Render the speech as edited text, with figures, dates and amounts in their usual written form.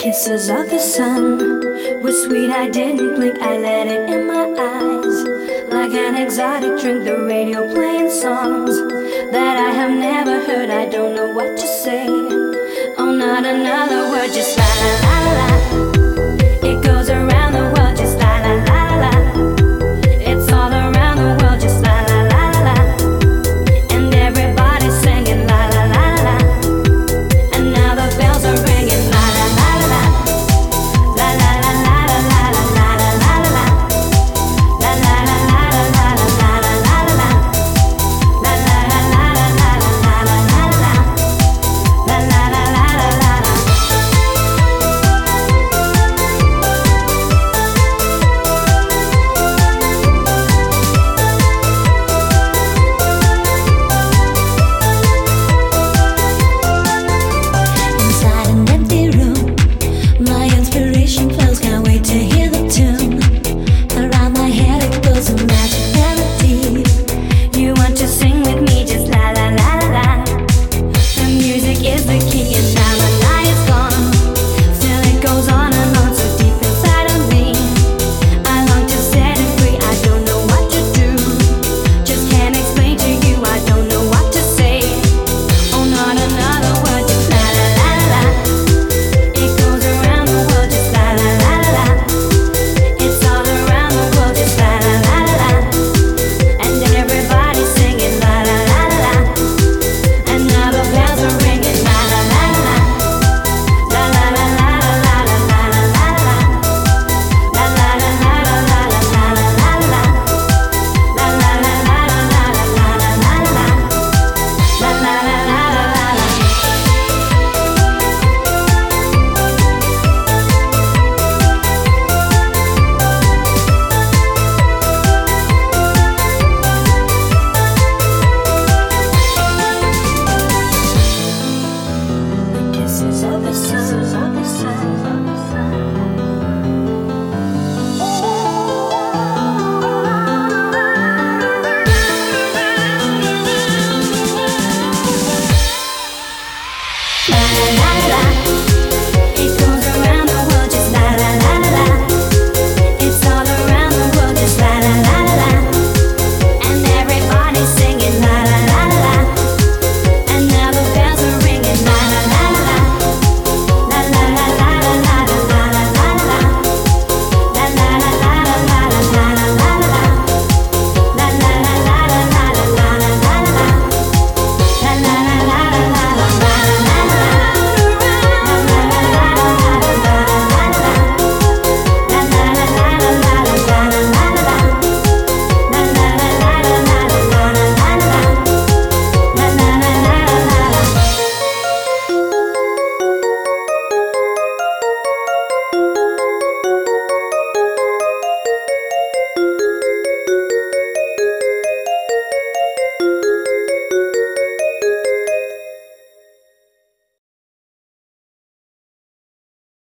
Kisses of the sun were sweet, I didn't blink, I let it in my eyes. Like an exotic drink, the radio playing songs that I have never heard, I don't know what to say. Oh, not another word, just la la la la.